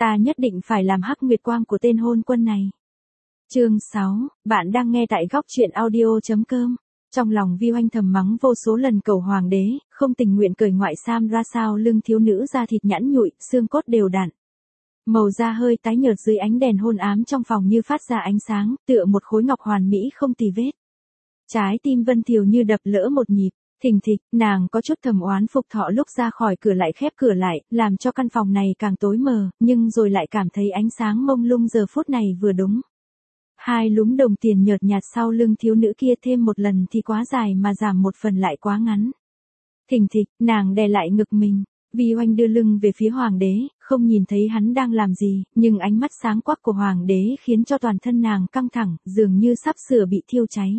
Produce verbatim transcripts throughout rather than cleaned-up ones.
Ta nhất định phải làm hắc nguyệt quang của tên hôn quân này. Chương sáu, bạn đang nghe tại góc truyện audio.com. Trong lòng Vi Oanh thầm mắng vô số lần cầu hoàng đế, không tình nguyện cởi ngoại sam ra sao lưng thiếu nữ da thịt nhẵn nhụi, xương cốt đều đặn. Màu da hơi tái nhợt dưới ánh đèn hôn ám trong phòng như phát ra ánh sáng, tựa một khối ngọc hoàn mỹ không tì vết. Trái tim Vân Thiều như đập lỡ một nhịp, thình thịch, nàng có chút thầm oán Phục Thọ lúc ra khỏi cửa lại khép cửa lại, làm cho căn phòng này càng tối mờ, nhưng rồi lại cảm thấy ánh sáng mông lung giờ phút này vừa đúng. Hai lúm đồng tiền nhợt nhạt sau lưng thiếu nữ kia thêm một lần thì quá dài mà giảm một phần lại quá ngắn. Thình thịch, nàng đè lại ngực mình. Vi Oanh đưa lưng về phía hoàng đế, không nhìn thấy hắn đang làm gì, nhưng ánh mắt sáng quắc của hoàng đế khiến cho toàn thân nàng căng thẳng, dường như sắp sửa bị thiêu cháy.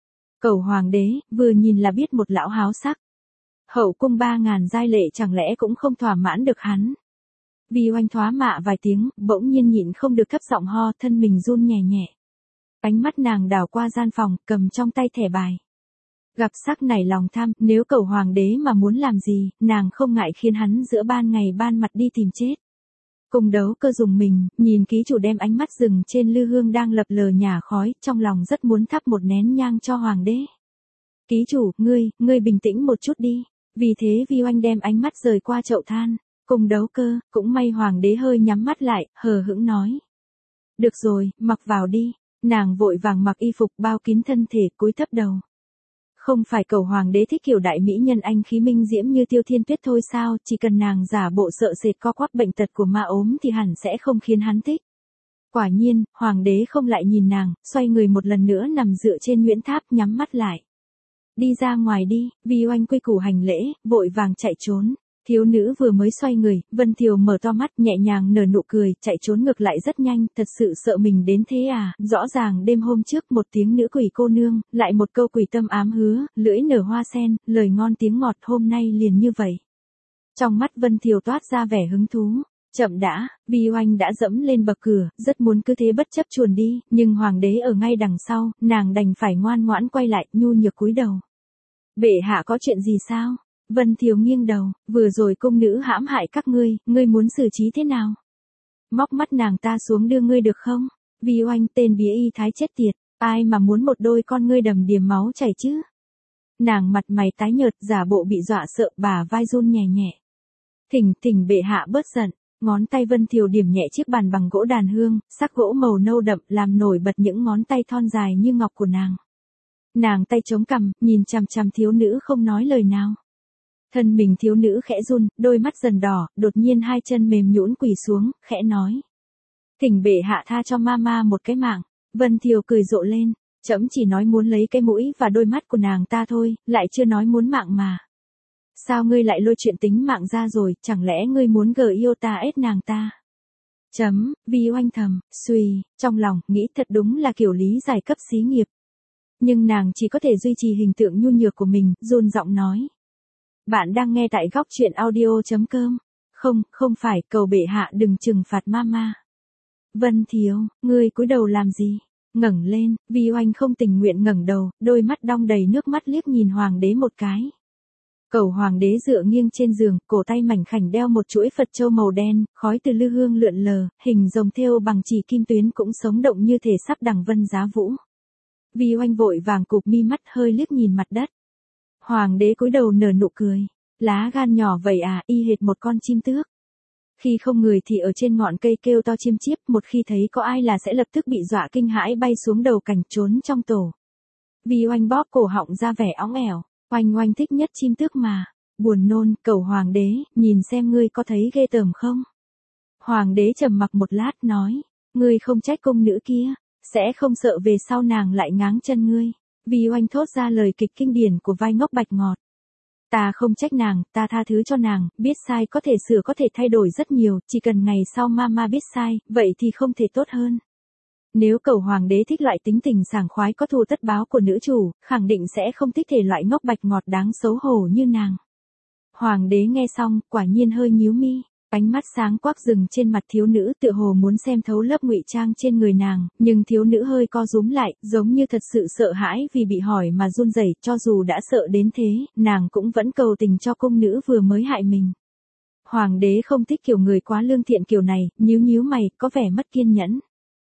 Cầu hoàng đế, vừa nhìn là biết một lão háo sắc. Hậu cung ba ngàn giai lệ chẳng lẽ cũng không thỏa mãn được hắn. Vi Oanh thoá mạ vài tiếng, bỗng nhiên nhịn không được thấp giọng ho, thân mình run nhẹ nhẹ. Ánh mắt nàng đảo qua gian phòng, cầm trong tay thẻ bài. Gặp sắc nảy lòng tham, nếu cầu hoàng đế mà muốn làm gì, nàng không ngại khiến hắn giữa ban ngày ban mặt đi tìm chết. Cùng đấu cơ dùng mình, nhìn ký chủ đem ánh mắt dừng trên lư hương đang lập lờ nhả khói, trong lòng rất muốn thắp một nén nhang cho hoàng đế. Ký chủ, ngươi, ngươi bình tĩnh một chút đi. Vì thế Vi Oanh đem ánh mắt rời qua chậu than. Cùng đấu cơ, cũng may hoàng đế hơi nhắm mắt lại, hờ hững nói. Được rồi, mặc vào đi. Nàng vội vàng mặc y phục bao kín thân thể, cúi thấp đầu. Không phải cầu hoàng đế thích kiểu đại mỹ nhân anh khí minh diễm như Tiêu Thiên Tuyết thôi sao, chỉ cần nàng giả bộ sợ sệt co quắp bệnh tật của ma ốm thì hẳn sẽ không khiến hắn thích. Quả nhiên, hoàng đế không lại nhìn nàng, xoay người một lần nữa nằm dựa trên Nguyễn Tháp nhắm mắt lại. Đi ra ngoài đi, Vi Oanh quy củ hành lễ, vội vàng chạy trốn. Thiếu nữ vừa mới xoay người, Vân Thiều mở to mắt nhẹ nhàng nở nụ cười, chạy trốn ngược lại rất nhanh, thật sự sợ mình đến thế à, rõ ràng đêm hôm trước một tiếng nữ quỷ cô nương, lại một câu quỷ tâm ám hứa, lưỡi nở hoa sen, lời ngon tiếng ngọt hôm nay liền như vậy. Trong mắt Vân Thiều toát ra vẻ hứng thú, chậm đã, Vi Oanh đã dẫm lên bậc cửa, rất muốn cứ thế bất chấp chuồn đi, nhưng hoàng đế ở ngay đằng sau, nàng đành phải ngoan ngoãn quay lại, nhu nhược cúi đầu. Bệ hạ có chuyện gì sao? Vân Thiều nghiêng đầu, vừa rồi cung nữ hãm hại các ngươi, ngươi muốn xử trí thế nào? Móc mắt nàng ta xuống đưa ngươi được không? Vi Oanh, tên bía y thái chết tiệt, ai mà muốn một đôi con ngươi đầm đìa máu chảy chứ? Nàng mặt mày tái nhợt, giả bộ bị dọa sợ, bả vai run nhẹ nhẹ. Thỉnh, thỉnh bệ hạ bớt giận. Ngón tay Vân Thiều điểm nhẹ chiếc bàn bằng gỗ đàn hương, sắc gỗ màu nâu đậm, làm nổi bật những ngón tay thon dài như ngọc của nàng. Nàng tay chống cằm, nhìn chằm chằm thiếu nữ không nói lời nào. Thân mình thiếu nữ khẽ run, đôi mắt dần đỏ, đột nhiên hai chân mềm nhũn quỳ xuống, khẽ nói. Thỉnh bệ hạ tha cho mama một cái mạng. Vân Thiều cười rộ lên, trẫm chỉ nói muốn lấy cái mũi và đôi mắt của nàng ta thôi, lại chưa nói muốn mạng mà. Sao ngươi lại lôi chuyện tính mạng ra rồi, chẳng lẽ ngươi muốn gờ yêu ta ết nàng ta? Chấm, Vi Oanh thầm, suy, trong lòng, nghĩ thật đúng là kiểu lý giải cấp xí nghiệp. Nhưng nàng chỉ có thể duy trì hình tượng nhu nhược của mình, run giọng nói. Bạn đang nghe tại góc truyện audio.com. Không, không phải, cầu bệ hạ đừng trừng phạt mama. Vân Thiều, ngươi cúi đầu làm gì? Ngẩng lên, Vi Oanh không tình nguyện ngẩng đầu, đôi mắt đong đầy nước mắt liếc nhìn hoàng đế một cái. Cầu hoàng đế dựa nghiêng trên giường, cổ tay mảnh khảnh đeo một chuỗi Phật châu màu đen, khói từ lư hương lượn lờ, hình rồng thêu bằng chỉ kim tuyến cũng sống động như thể sắp đằng vân giá vũ. Vi Oanh vội vàng cụp mi mắt hơi liếc nhìn mặt đất. Hoàng đế cúi đầu nở nụ cười. Lá gan nhỏ vậy à, y hệt một con chim tước. Khi không người thì ở trên ngọn cây kêu to chiêm chiếp, một khi thấy có ai là sẽ lập tức bị dọa kinh hãi bay xuống đầu cảnh trốn trong tổ. Vi Oanh bóp cổ họng ra vẻ óng ẻo. Oanh Oanh thích nhất chim tước mà. Buồn nôn, cầu hoàng đế, nhìn xem ngươi có thấy ghê tởm không? Hoàng đế trầm mặc một lát nói. Ngươi không trách cung nữ kia, sẽ không sợ về sau nàng lại ngáng chân ngươi. Vi Oanh thốt ra lời kịch kinh điển của vai ngốc bạch ngọt. Ta không trách nàng, ta tha thứ cho nàng, biết sai có thể sửa có thể thay đổi rất nhiều, chỉ cần ngày sau mama biết sai, vậy thì không thể tốt hơn. Nếu cầu hoàng đế thích loại tính tình sảng khoái có thù tất báo của nữ chủ, khẳng định sẽ không thích thể loại ngốc bạch ngọt đáng xấu hổ như nàng. Hoàng đế nghe xong, quả nhiên hơi nhíu mi. Ánh mắt sáng quắc dừng trên mặt thiếu nữ tựa hồ muốn xem thấu lớp ngụy trang trên người nàng, nhưng thiếu nữ hơi co rúm lại, giống như thật sự sợ hãi vì bị hỏi mà run rẩy, cho dù đã sợ đến thế, nàng cũng vẫn cầu tình cho cung nữ vừa mới hại mình. Hoàng đế không thích kiểu người quá lương thiện kiểu này, nhíu nhíu mày, có vẻ mất kiên nhẫn.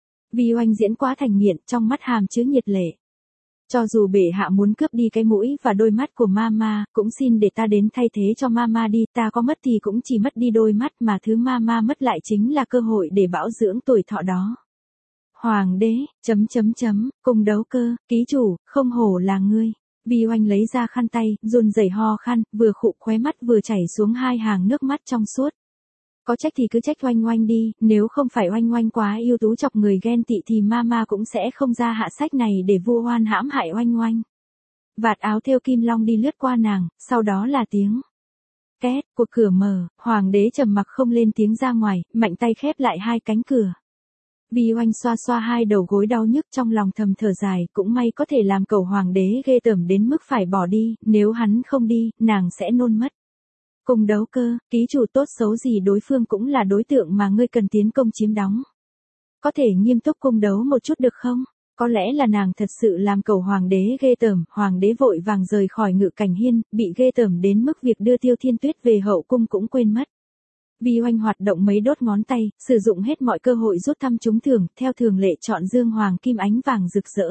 Vi Oanh diễn quá thành nghiện, trong mắt hàm chứa nhiệt lệ. Cho dù bệ hạ muốn cướp đi cái mũi và đôi mắt của Mama, cũng xin để ta đến thay thế cho Mama đi, ta có mất thì cũng chỉ mất đi đôi mắt mà thứ Mama mất lại chính là cơ hội để bảo dưỡng tuổi thọ đó. Hoàng đế, chấm chấm chấm, Cung Đấu Cơ, ký chủ, không hổ là ngươi. Vi Oanh lấy ra khăn tay, run rẩy ho khan, vừa khụ khóe mắt vừa chảy xuống hai hàng nước mắt trong suốt. Có trách thì cứ trách Oanh Oanh đi, nếu không phải Oanh Oanh quá yêu tú chọc người ghen tị thì Mama cũng sẽ không ra hạ sách này để vu oan hãm hại Oanh Oanh. Vạt áo thêu kim long đi lướt qua nàng, sau đó là tiếng két, cuộc cửa mở, hoàng đế trầm mặc không lên tiếng ra ngoài, mạnh tay khép lại hai cánh cửa. Vi Oanh xoa xoa hai đầu gối đau nhức trong lòng thầm thở dài, cũng may có thể làm cẩu hoàng đế ghê tởm đến mức phải bỏ đi, nếu hắn không đi, nàng sẽ nôn mất. Cung Đấu Cơ, ký chủ tốt xấu gì đối phương cũng là đối tượng mà ngươi cần tiến công chiếm đóng. Có thể nghiêm túc cung đấu một chút được không? Có lẽ là nàng thật sự làm cẩu hoàng đế ghê tởm, hoàng đế vội vàng rời khỏi Ngự Cảnh Hiên, bị ghê tởm đến mức việc đưa Tiêu Thiên Tuyết về hậu cung cũng quên mất. Vi Oanh hoạt động mấy đốt ngón tay, sử dụng hết mọi cơ hội rút thăm trúng thưởng, theo thường lệ chọn dương hoàng kim ánh vàng rực rỡ.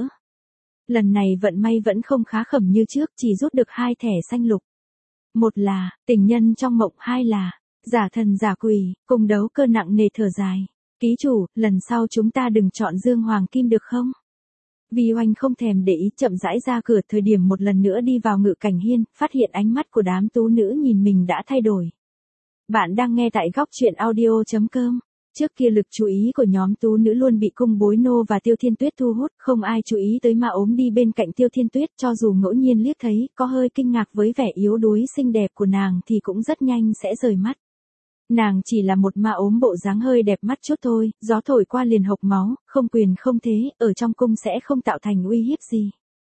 Lần này vận may vẫn không khá khẩm như trước, chỉ rút được hai thẻ xanh lục. Một là, tình nhân trong mộng, hai là, giả thần giả quỷ. Cung Đấu Cơ nặng nề thở dài. Ký chủ, lần sau chúng ta đừng chọn dương hoàng kim được không? Vi Oanh không thèm để ý, chậm rãi ra cửa, thời điểm một lần nữa đi vào Ngự Cảnh Hiên, phát hiện ánh mắt của đám tú nữ nhìn mình đã thay đổi. Bạn đang nghe tại góc truyện audio chấm com. Trước kia lực chú ý của nhóm tú nữ luôn bị Cung Bối Nô và Tiêu Thiên Tuyết thu hút, không ai chú ý tới ma ốm đi bên cạnh Tiêu Thiên Tuyết, cho dù ngẫu nhiên liếc thấy, có hơi kinh ngạc với vẻ yếu đuối xinh đẹp của nàng thì cũng rất nhanh sẽ rời mắt. Nàng chỉ là một ma ốm bộ dáng hơi đẹp mắt chút thôi, gió thổi qua liền hộc máu, không quyền không thế, ở trong cung sẽ không tạo thành uy hiếp gì.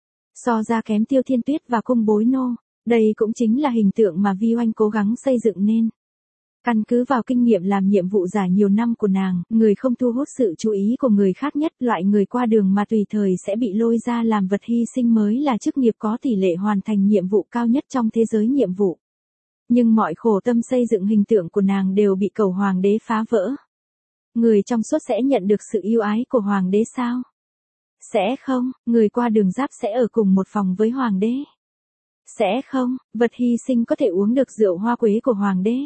So ra kém Tiêu Thiên Tuyết và Cung Bối Nô, đây cũng chính là hình tượng mà Vi Oanh cố gắng xây dựng nên. Căn cứ vào kinh nghiệm làm nhiệm vụ giả nhiều năm của nàng, người không thu hút sự chú ý của người khác nhất, loại người qua đường mà tùy thời sẽ bị lôi ra làm vật hy sinh mới là chức nghiệp có tỷ lệ hoàn thành nhiệm vụ cao nhất trong thế giới nhiệm vụ. Nhưng mọi khổ tâm xây dựng hình tượng của nàng đều bị cẩu hoàng đế phá vỡ. Người trong suốt sẽ nhận được sự yêu ái của hoàng đế sao? Sẽ không, người qua đường giáp sẽ ở cùng một phòng với hoàng đế. Sẽ không, vật hy sinh có thể uống được rượu hoa quế của hoàng đế.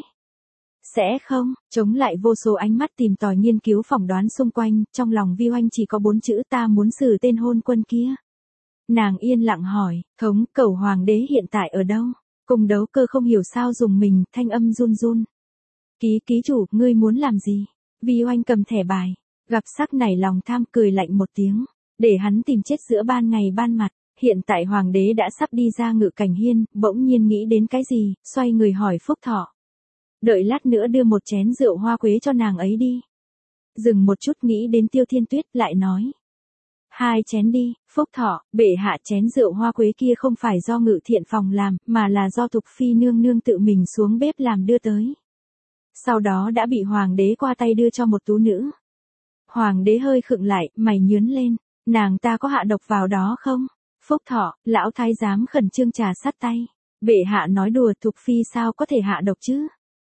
Sẽ không, chống lại vô số ánh mắt tìm tòi nghiên cứu phỏng đoán xung quanh, trong lòng Vi Oanh chỉ có bốn chữ, ta muốn xử tên hôn quân kia. Nàng yên lặng hỏi, thống, cẩu hoàng đế hiện tại ở đâu? Cung Đấu Cơ không hiểu sao dùng mình, thanh âm run run. Ký ký chủ, ngươi muốn làm gì? Vi Oanh cầm thẻ bài, gặp sắc nảy lòng tham, cười lạnh một tiếng, để hắn tìm chết giữa ban ngày ban mặt. Hiện tại hoàng đế đã sắp đi ra Ngự Cảnh Hiên, bỗng nhiên nghĩ đến cái gì, xoay người hỏi Phúc Thọ. Đợi lát nữa đưa một chén rượu hoa quế cho nàng ấy đi. Dừng một chút nghĩ đến Tiêu Thiên Tuyết, lại nói. Hai chén đi, Phúc Thọ, bệ hạ, chén rượu hoa quế kia không phải do Ngự Thiện phòng làm, mà là do Thục Phi nương nương tự mình xuống bếp làm đưa tới. Sau đó đã bị hoàng đế qua tay đưa cho một tú nữ. Hoàng đế hơi khựng lại, mày nhướng lên, nàng ta có hạ độc vào đó không? Phúc Thọ, lão thái giám khẩn trương trà sát tay. Bệ hạ nói đùa, Thục Phi sao có thể hạ độc chứ?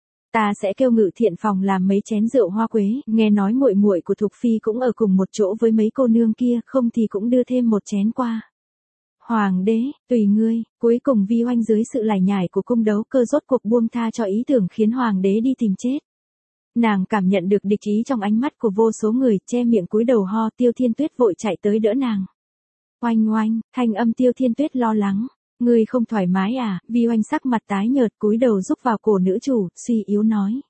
Ta sẽ kêu Ngự Thiện phòng làm mấy chén rượu hoa quế, nghe nói muội muội của Thục Phi cũng ở cùng một chỗ với mấy cô nương kia, không thì cũng đưa thêm một chén qua. Hoàng đế, tùy ngươi. Cuối cùng Vi Oanh dưới sự lải nhải của Cung Đấu Cơ rốt cuộc buông tha cho ý tưởng khiến hoàng đế đi tìm chết. Nàng cảm nhận được địch ý trong ánh mắt của vô số người, che miệng cúi đầu ho. Tiêu Thiên Tuyết vội chạy tới đỡ nàng. Oanh oanh, thanh âm Tiêu Thiên Tuyết lo lắng. Ngươi không thoải mái à? Vi Oanh sắc mặt tái nhợt, cúi đầu rúc vào cổ nữ chủ, suy yếu nói.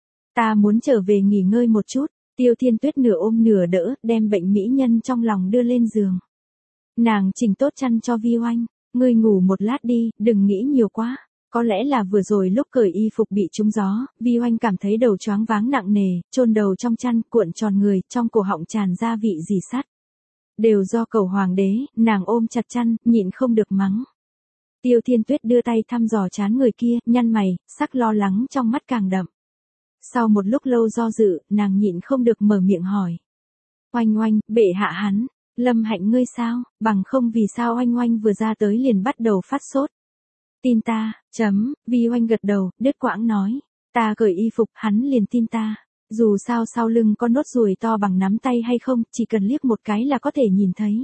Ta muốn trở về nghỉ ngơi một chút. Tiêu Thiên Tuyết nửa ôm nửa đỡ, đem bệnh mỹ nhân trong lòng đưa lên giường. Nàng chỉnh tốt chăn cho Vi Oanh. Ngươi ngủ một lát đi, đừng nghĩ nhiều quá. Có lẽ là vừa rồi lúc cởi y phục bị trúng gió, Vi Oanh cảm thấy đầu choáng váng nặng nề, chôn đầu trong chăn, cuộn tròn người, trong cổ họng tràn ra vị rỉ sắt. Đều do cẩu hoàng đế, nàng ôm chặt chăn, nhịn không được mắng. Tiêu Thiên Tuyết đưa tay thăm dò trán người kia, nhăn mày, sắc lo lắng trong mắt càng đậm. Sau một lúc lâu do dự, nàng nhịn không được mở miệng hỏi. Oanh oanh, bệ hạ hắn, Lâm Hạnh ngươi sao, bằng không vì sao Oanh oanh vừa ra tới liền bắt đầu phát sốt. Tin ta, chấm, Vi Oanh gật đầu, đứt quãng nói. Ta cởi y phục, hắn liền tin ta. Dù sao sau lưng có nốt ruồi to bằng nắm tay hay không, chỉ cần liếc một cái là có thể nhìn thấy.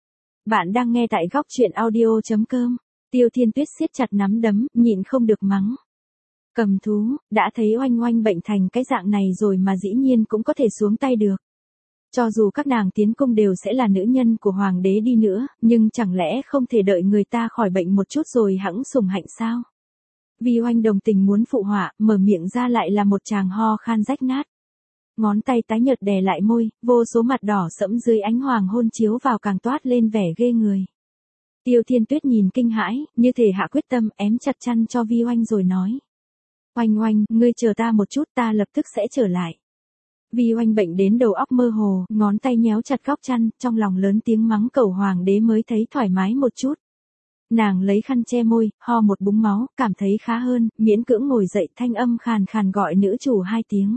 Bạn đang nghe tại góc chuyện audio chấm com. Tiêu Thiên Tuyết siết chặt nắm đấm, nhịn không được mắng. Cầm thú, đã thấy oanh oanh bệnh thành cái dạng này rồi mà dĩ nhiên cũng có thể xuống tay được. Cho dù các nàng tiến cung đều sẽ là nữ nhân của hoàng đế đi nữa, nhưng chẳng lẽ không thể đợi người ta khỏi bệnh một chút rồi hẵng sủng hạnh sao? Vi Oanh đồng tình muốn phụ họa, mở miệng ra lại là một tràng ho khan rách nát. Ngón tay tái nhợt đè lại môi, vô số mặt đỏ sẫm dưới ánh hoàng hôn chiếu vào càng toát lên vẻ ghê người. Tiêu Thiên Tuyết nhìn kinh hãi, như thể hạ quyết tâm ém chặt chăn cho Vi Oanh rồi nói. Oanh oanh, ngươi chờ ta một chút, ta lập tức sẽ trở lại. Vi Oanh bệnh đến đầu óc mơ hồ, ngón tay nhéo chặt góc chăn, trong lòng lớn tiếng mắng cẩu hoàng đế mới thấy thoải mái một chút. Nàng lấy khăn che môi, ho một búng máu, cảm thấy khá hơn, miễn cưỡng ngồi dậy, thanh âm khàn khàn gọi nữ chủ hai tiếng.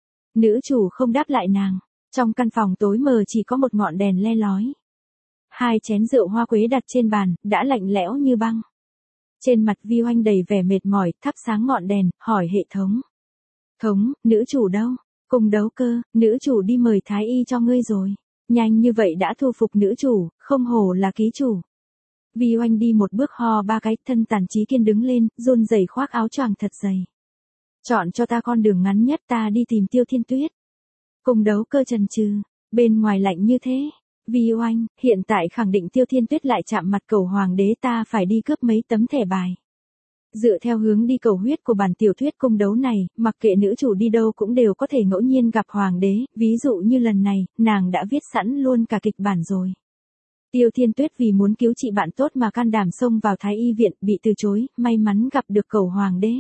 Nữ chủ không đáp lại nàng. Trong căn phòng tối mờ chỉ có một ngọn đèn le lói. Hai chén rượu hoa quế đặt trên bàn, đã lạnh lẽo như băng. Trên mặt Vi Oanh đầy vẻ mệt mỏi, thắp sáng ngọn đèn, hỏi hệ thống. Thống, nữ chủ đâu? Cùng đấu cơ, nữ chủ đi mời thái y cho ngươi rồi. Nhanh như vậy đã thu phục nữ chủ, không hổ là ký chủ. Vi Oanh đi một bước ho ba cái, thân tàn trí kiên đứng lên, run rẩy khoác áo choàng thật dày. Chọn cho ta con đường ngắn nhất, ta đi tìm Tiêu Thiên Tuyết. Cùng đấu cơ chần chừ, bên ngoài lạnh như thế. Vi Oanh, hiện tại khẳng định Tiêu Thiên Tuyết lại chạm mặt cẩu hoàng đế, ta phải đi cướp mấy tấm thẻ bài. Dựa theo hướng đi cầu huyết của bản tiểu thuyết cung đấu này, mặc kệ nữ chủ đi đâu cũng đều có thể ngẫu nhiên gặp hoàng đế, ví dụ như lần này, nàng đã viết sẵn luôn cả kịch bản rồi. Tiêu Thiên Tuyết vì muốn cứu chị bạn tốt mà can đảm xông vào thái y viện, bị từ chối, may mắn gặp được cẩu hoàng đế.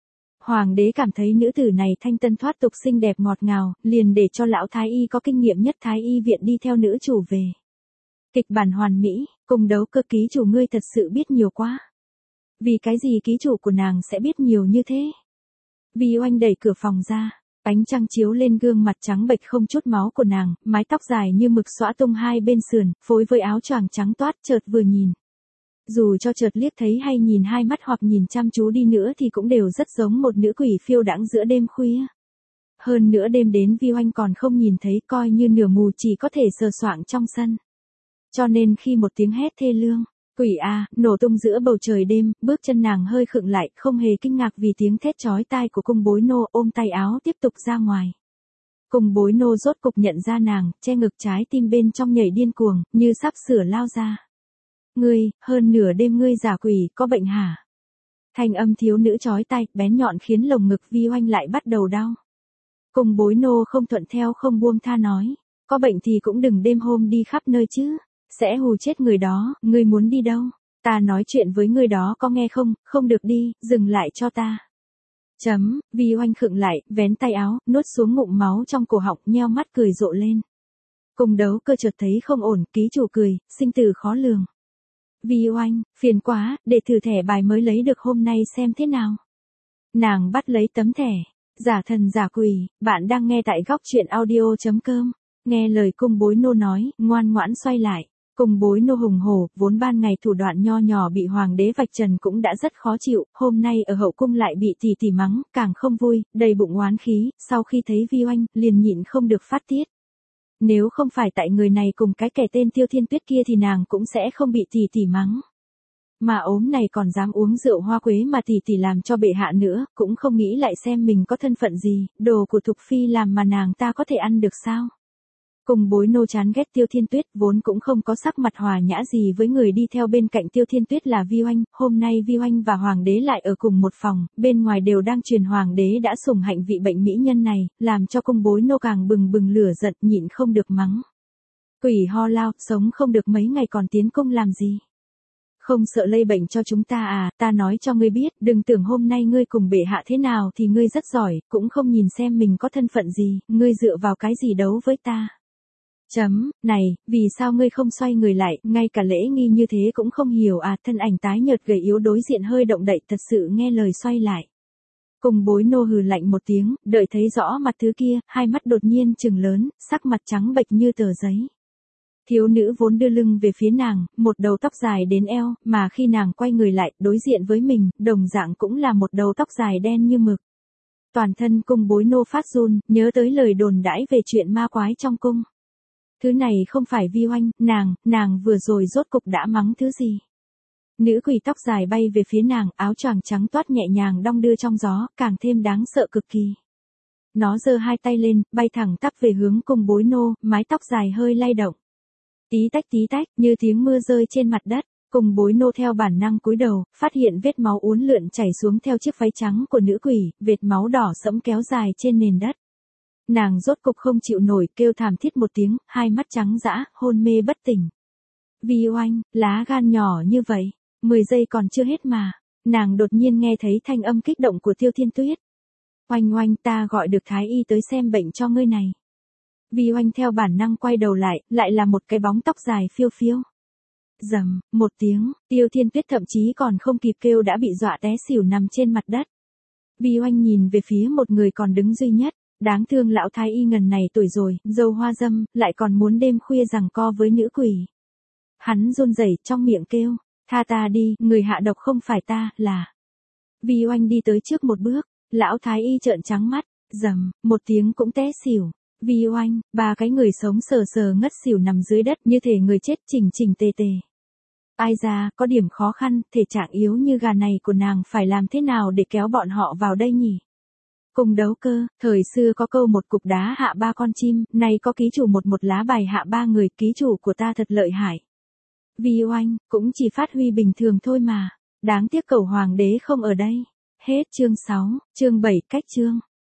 Hoàng đế cảm thấy nữ tử này thanh tân thoát tục xinh đẹp ngọt ngào, liền để cho lão thái y có kinh nghiệm nhất thái y viện đi theo nữ chủ về. Kịch bản hoàn mỹ, cùng đấu cơ ký chủ ngươi thật sự biết nhiều quá. Vì cái gì ký chủ của nàng sẽ biết nhiều như thế? Vi Oanh đẩy cửa phòng ra, ánh trăng chiếu lên gương mặt trắng bệch không chút máu của nàng, mái tóc dài như mực xõa tung hai bên sườn, phối với áo choàng trắng toát, chợt vừa nhìn. Dù cho chợt liếc thấy hay nhìn hai mắt hoặc nhìn chăm chú đi nữa thì cũng đều rất giống một nữ quỷ phiêu đãng giữa đêm khuya. Hơn nữa đêm đến Vi Oanh còn không nhìn thấy, coi như nửa mù, chỉ có thể sờ soạng trong sân. Cho nên khi một tiếng hét thê lương, quỷ a, nổ tung giữa bầu trời đêm, bước chân nàng hơi khựng lại, không hề kinh ngạc vì tiếng thét chói tai của cung bối nô, ôm tay áo tiếp tục ra ngoài. Cung bối nô rốt cục nhận ra nàng, che ngực, trái tim bên trong nhảy điên cuồng, như sắp sửa lao ra. Ngươi, hơn nửa đêm ngươi giả quỷ, có bệnh hả? Thanh âm thiếu nữ chói tai, bén nhọn khiến lồng ngực Vi Oanh lại bắt đầu đau. Cung bối nô không thuận theo không buông tha nói, có bệnh thì cũng đừng đêm hôm đi khắp nơi chứ, sẽ hù chết người đó, ngươi muốn đi đâu? Ta nói chuyện với ngươi đó có nghe không, không được đi, dừng lại cho ta. Chấm, Vi Oanh khựng lại, vén tay áo, nuốt xuống ngụm máu trong cổ họng, nheo mắt cười rộ lên. Cùng đấu cơ chợt thấy không ổn, ký chủ cười, sinh tử khó lường. Vi Oanh, phiền quá, để thử thẻ bài mới lấy được hôm nay xem thế nào. Nàng bắt lấy tấm thẻ, giả thần giả quỷ, bạn đang nghe tại góc chuyện audio chấm com. Nghe lời cung bối nô nói, ngoan ngoãn xoay lại. Cung bối nô hùng hổ, vốn ban ngày thủ đoạn nho nhỏ bị hoàng đế vạch trần cũng đã rất khó chịu, hôm nay ở hậu cung lại bị tỷ tỷ mắng, càng không vui, đầy bụng oán khí, sau khi thấy Vi Oanh, liền nhịn không được phát tiết. Nếu không phải tại người này cùng cái kẻ tên Tiêu Thiên Tuyết kia thì nàng cũng sẽ không bị tỷ tỷ mắng. Mà ốm này còn dám uống rượu hoa quế mà tỷ tỷ làm cho bệ hạ nữa, cũng không nghĩ lại xem mình có thân phận gì, đồ của Thục Phi làm mà nàng ta có thể ăn được sao? Cùng bối nô chán ghét Tiêu Thiên Tuyết, vốn cũng không có sắc mặt hòa nhã gì với người đi theo bên cạnh Tiêu Thiên Tuyết là Vi Oanh, hôm nay Vi Oanh và hoàng đế lại ở cùng một phòng, bên ngoài đều đang truyền hoàng đế đã sủng hạnh vị bệnh mỹ nhân này, làm cho cung bối nô càng bừng bừng lửa giận, nhịn không được mắng. Quỷ ho lao, sống không được mấy ngày còn tiến cung làm gì? Không sợ lây bệnh cho chúng ta à, ta nói cho ngươi biết, đừng tưởng hôm nay ngươi cùng bệ hạ thế nào thì ngươi rất giỏi, cũng không nhìn xem mình có thân phận gì, ngươi dựa vào cái gì đấu với ta. Chấm, này, vì sao ngươi không xoay người lại, ngay cả lễ nghi như thế cũng không hiểu à, thân ảnh tái nhợt gầy yếu đối diện hơi động đậy, thật sự nghe lời xoay lại. Cùng bối nô hừ lạnh một tiếng, đợi thấy rõ mặt thứ kia, hai mắt đột nhiên trừng lớn, sắc mặt trắng bệch như tờ giấy. Thiếu nữ vốn đưa lưng về phía nàng, một đầu tóc dài đến eo, mà khi nàng quay người lại, đối diện với mình, đồng dạng cũng là một đầu tóc dài đen như mực. Toàn thân cung bối nô phát run, nhớ tới lời đồn đãi về chuyện ma quái trong cung. Thứ này không phải Vi Oanh, nàng, nàng vừa rồi rốt cục đã mắng thứ gì. Nữ quỷ tóc dài bay về phía nàng, áo choàng trắng toát nhẹ nhàng đong đưa trong gió, càng thêm đáng sợ cực kỳ. Nó giơ hai tay lên, bay thẳng tắp về hướng cung bối nô, mái tóc dài hơi lay động. Tí tách tí tách, như tiếng mưa rơi trên mặt đất. Cung bối nô theo bản năng cúi đầu, phát hiện vết máu uốn lượn chảy xuống theo chiếc váy trắng của nữ quỷ, vệt máu đỏ sẫm kéo dài trên nền đất. Nàng rốt cục không chịu nổi, kêu thảm thiết một tiếng, hai mắt trắng dã, hôn mê bất tỉnh. Vi Oanh, lá gan nhỏ như vậy, mười giây còn chưa hết mà. Nàng đột nhiên nghe thấy thanh âm kích động của Tiêu Thiên Tuyết. Oanh oanh, ta gọi được thái y tới xem bệnh cho ngươi này. Vi Oanh theo bản năng quay đầu lại, lại là một cái bóng tóc dài phiêu phiêu. Rầm, một tiếng, Tiêu Thiên Tuyết thậm chí còn không kịp kêu đã bị dọa té xỉu nằm trên mặt đất. Vi Oanh nhìn về phía một người còn đứng duy nhất, đáng thương lão thái y ngần này tuổi rồi, râu hoa râm, lại còn muốn đêm khuya giằng co với nữ quỷ. Hắn run rẩy trong miệng kêu, tha ta đi, người hạ độc không phải ta, là. Vi Oanh đi tới trước một bước, lão thái y trợn trắng mắt, rầm, một tiếng cũng té xỉu. Vi Oanh, ba cái người sống sờ sờ ngất xỉu nằm dưới đất như thể người chết chỉnh chỉnh tề tề. Ai ra, có điểm khó khăn, thể trạng yếu như gà này của nàng phải làm thế nào để kéo bọn họ vào đây nhỉ? Cùng đấu cơ, thời xưa có câu một cục đá hạ ba con chim, nay có ký chủ một một lá bài hạ ba người, ký chủ của ta thật lợi hại. Vi Oanh, cũng chỉ phát huy bình thường thôi mà. Đáng tiếc cẩu hoàng đế không ở đây. Hết chương sáu, chương bảy cách chương.